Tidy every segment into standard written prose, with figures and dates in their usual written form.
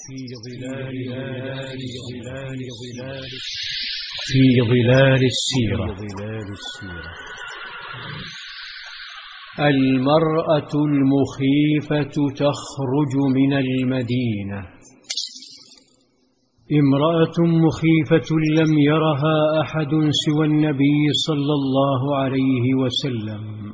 في ظلال السيرة. المرأة المخيفة تخرج من المدينة. امرأة مخيفة لم يرها أحد سوى النبي صلى الله عليه وسلم،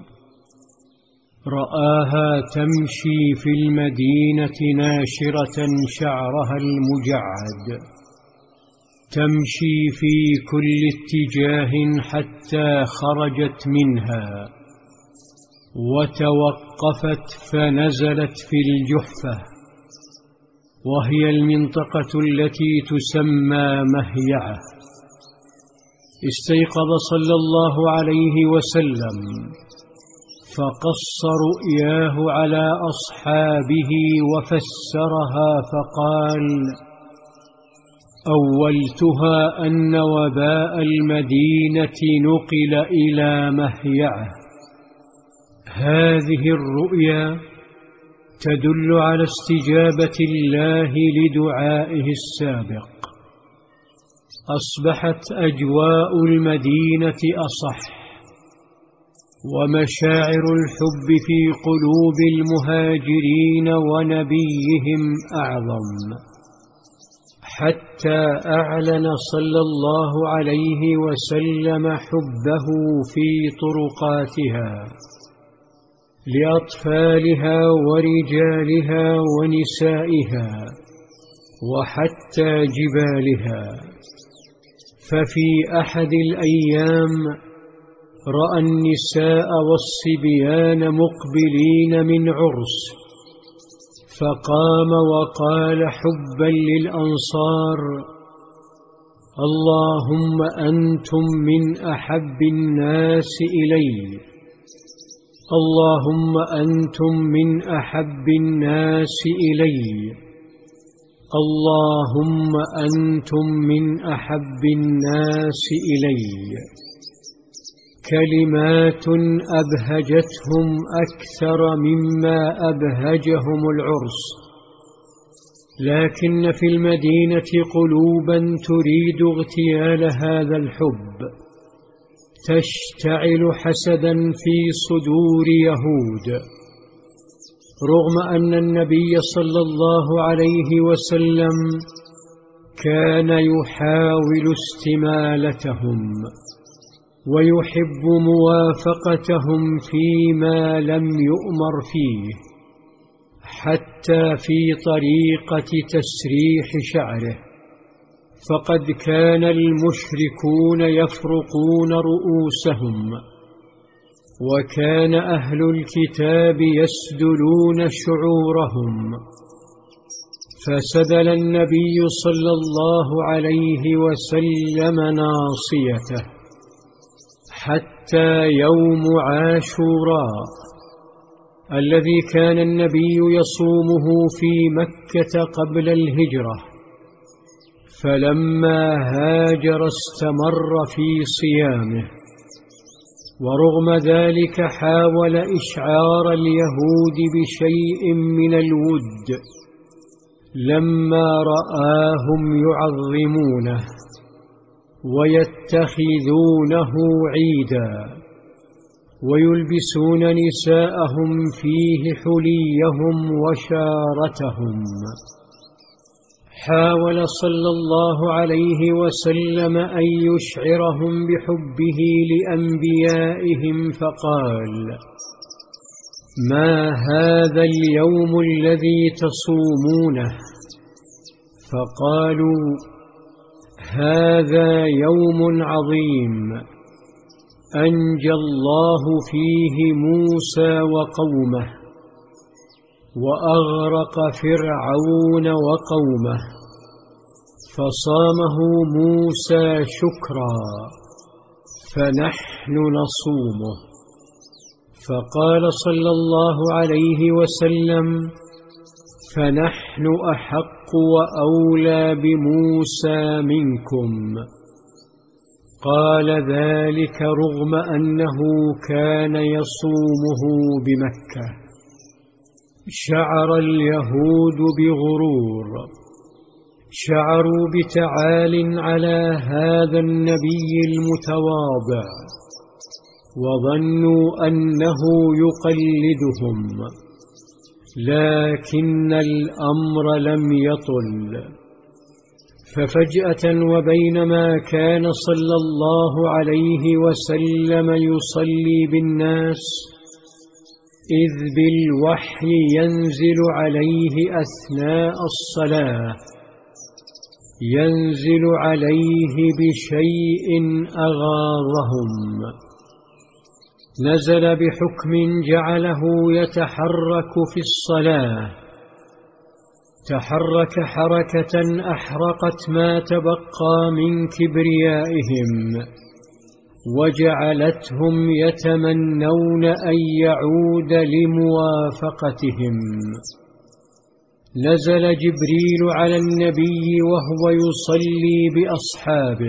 رآها تمشي في المدينة ناشرة شعرها المجعد، تمشي في كل اتجاه حتى خرجت منها وتوقفت فنزلت في الجحفة، وهي المنطقة التي تسمى مهيعة. استيقظ صلى الله عليه وسلم فقص رؤياه على أصحابه وفسرها فقال: أولتها أن وباء المدينة نقل إلى مهيعة. هذه الرؤيا تدل على استجابة الله لدعائه السابق. أصبحت أجواء المدينة أصح، ومشاعر الحب في قلوب المهاجرين ونبيهم أعظم، حتى أعلن صلى الله عليه وسلم حبه في طرقاتها لأطفالها ورجالها ونسائها وحتى جبالها. ففي أحد الأيام رأى النساء والصبيان مقبلين من عرس، فقام وقال حبا للأنصار: اللهم أنتم من أحب الناس إلي، اللهم أنتم من أحب الناس إلي، اللهم أنتم من أحب الناس إلي. كلمات أبهجتهم أكثر مما أبهجهم العرس، لكن في المدينة قلوبا تريد اغتيال هذا الحب، تشتعل حسدا في صدور يهود، رغم أن النبي صلى الله عليه وسلم كان يحاول استمالتهم ويحب موافقتهم فيما لم يؤمر فيه، حتى في طريقة تسريح شعره، فقد كان المشركون يفرقون رؤوسهم، وكان أهل الكتاب يسدلون شعورهم، فسدل النبي صلى الله عليه وسلم ناصيته حتى يوم عاشوراء الذي كان النبي يصومه في مكة قبل الهجرة، فلما هاجر استمر في صيامه، ورغم ذلك حاول إشعار اليهود بشيء من الود لما رآهم يعظمونه ويتخذونه عيدا ويلبسون نساءهم فيه حليهم وشارتهم. حاول صلى الله عليه وسلم أن يشعرهم بحبه لأنبيائهم فقال: ما هذا اليوم الذي تصومونه؟ فقالوا: هذا يوم عظيم أنجى الله فيه موسى وقومه وأغرق فرعون وقومه، فصامه موسى شكرا فنحن نصومه. فقال صلى الله عليه وسلم: فنحن أحق وأولى بموسى منكم. قال ذلك رغم أنه كان يصومه بمكة. شعر اليهود بغرور شعروا بتعال على هذا النبي المتواضع وظنوا أنه يقلدهم، لكن الأمر لم يطل. ففجأة وبينما كان صلى الله عليه وسلم يصلي بالناس إذ بالوحي ينزل عليه أثناء الصلاة، ينزل عليه بشيء أغاظهم. نزل بحكم جعله يتحرك في الصلاة، تحرك حركة أحرقت ما تبقى من كبريائهم وجعلتهم يتمنون أن يعود لموافقتهم. نزل جبريل على النبي وهو يصلي بأصحابه،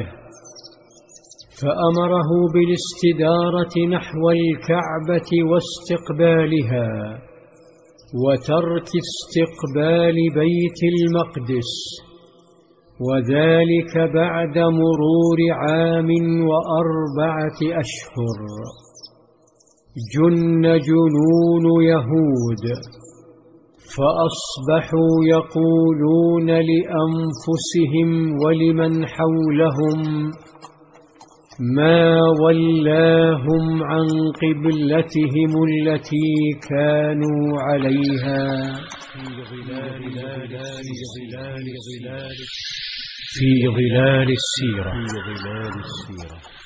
فأمره بالاستدارة نحو الكعبة واستقبالها، وترك استقبال بيت المقدس، وذلك بعد مرور 4 أشهر. جن جنون يهود، فأصبحوا يقولون لأنفسهم ولمن حولهم: ما ولاهم عن قبلتهم التي كانوا عليها في ظلال السيرة.